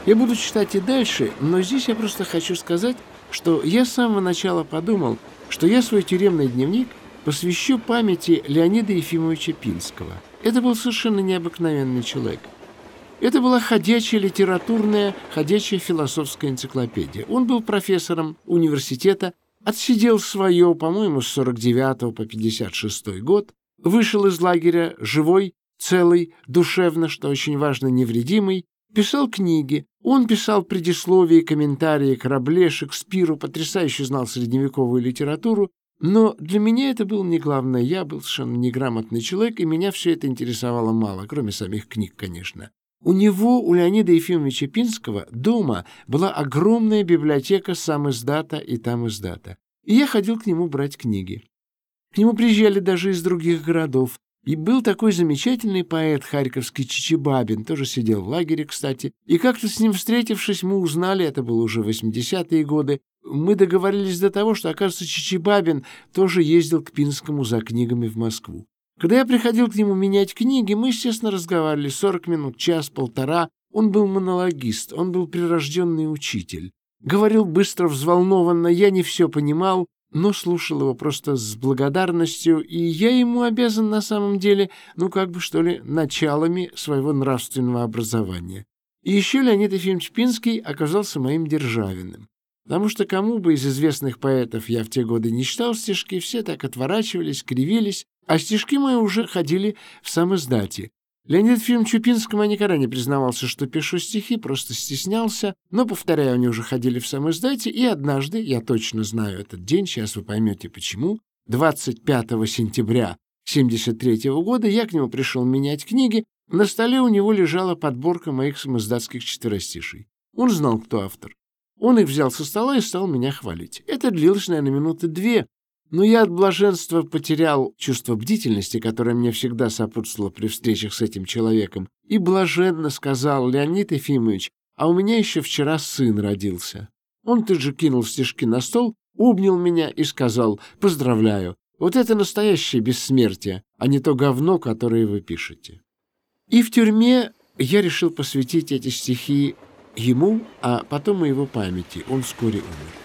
Я буду читать и дальше, но здесь я просто хочу сказать, что я с самого начала подумал, что я свой тюремный дневник посвящу памяти Леонида Ефимовича Пинского. Это был совершенно необыкновенный человек. Это была ходячая литературная, ходячая философская энциклопедия. Он был профессором университета, отсидел свое, по-моему, с 49 по 56 год, вышел из лагеря живой, целый, душевно, что очень важно, невредимый, писал книги. Он писал предисловия и комментарии к Рабле, Шекспиру, потрясающе знал средневековую литературу, но для меня это было не главное. Я был совершенно неграмотный человек, и меня все это интересовало мало, кроме самих книг, конечно. У него, у Леонида Ефимовича Пинского, дома была огромная библиотека самиздата и тамиздата. И я ходил к нему брать книги. К нему приезжали даже из других городов. И был такой замечательный поэт харьковский Чичибабин, тоже сидел в лагере, кстати. И как-то с ним встретившись, мы узнали, это было уже 80-е годы, мы договорились до того, что, оказывается, Чичибабин тоже ездил к Пинскому за книгами в Москву. Когда я приходил к нему менять книги, мы, естественно, разговаривали 40 минут, час, полтора. Он был монологист, он был прирожденный учитель. Говорил быстро, взволнованно, я не все понимал, но слушал его просто с благодарностью, и я ему обязан на самом деле, началами своего нравственного образования. И еще Леонид Ефимович Пинский оказался моим Державиным. Потому что кому бы из известных поэтов я в те годы не читал стишки, все так отворачивались, кривились, а стишки мои уже ходили в самиздате. Леонид Ефимович Пинскому я никогда не признавался, что пишу стихи, просто стеснялся, но, повторяю, они уже ходили в самиздате, и однажды, я точно знаю этот день, сейчас вы поймете почему, 25 сентября 1973 года я к нему пришел менять книги, на столе у него лежала подборка моих самиздатских четверостишей. Он знал, кто автор. Он их взял со стола и стал меня хвалить. Это длилось, наверное, минуты 2, но я от блаженства потерял чувство бдительности, которое мне всегда сопутствовало при встречах с этим человеком, и блаженно сказал: «Леонид Ефимович, а у меня еще вчера сын родился». Он тут же кинул стишки на стол, обнял меня и сказал: «Поздравляю, вот это настоящее бессмертие, а не то говно, которое вы пишете». И в тюрьме я решил посвятить эти стихи ему, а потом и его памяти. Он вскоре умер.